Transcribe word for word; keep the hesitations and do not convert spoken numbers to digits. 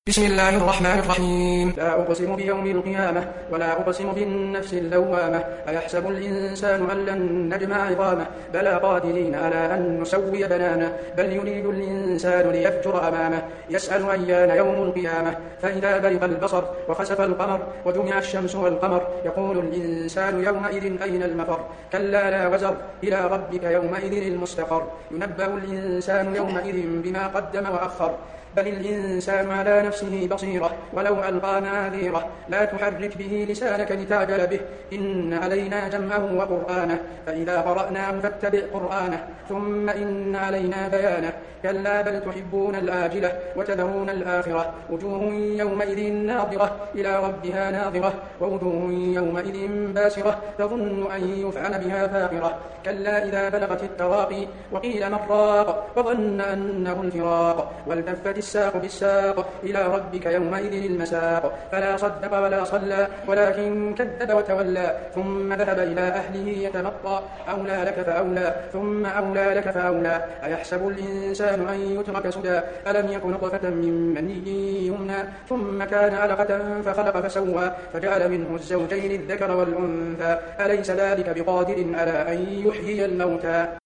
بسم الله الرحمن الرحيم. لا أقسم بيوم القيامة ولا أقسم بالنفس اللوامة أيحسب الإنسان أن لن نجمع عظامه بلى قادرين على أن نسوي بنانه بل يريد الإنسان ليفجر أمامه يسأل أيان يوم القيامة فإذا برق البصر وخسف القمر وجمع الشمس والقمر يقول الإنسان يومئذ أين المفر كلا لا وزر إلى ربك يومئذ المستقر ينبأ الإنسان يومئذ بما قدم وأخر بل الإنسان على نفسه بصيرة ولو ألقى معاذيره لا تحرك به لسانك لتعجل به إن علينا جمعه وقرآنه فإذا قرأناه فاتبع قرآنه ثم إن علينا بيانه كلا بل تحبون الآجلة وتذرون الآخرة وجوه يومئذ ناظرة إلى ربها ناظرة ووجوه يومئذ باسرة تظن أن يفعل بها فاقرة كلا إذا بلغت التراقي وقيل من راق وظن أنه الفراق والتفت الساق بالساق إلى ربك يومئذ المساق فلا صدق ولا صلى ولكن كذب وتولى ثم ذهب إلى أهله يتمطى أولى لك فأولى ثم أولى لك فأولى أيحسب الإنسان أن يترك سدى ألم يكن نطفة من مني يمنى ثم كان علقة فخلق فسوى فجعل منه الزوجين الذكر والأنثى أليس ذلك بقادر على أن يحيي الموتى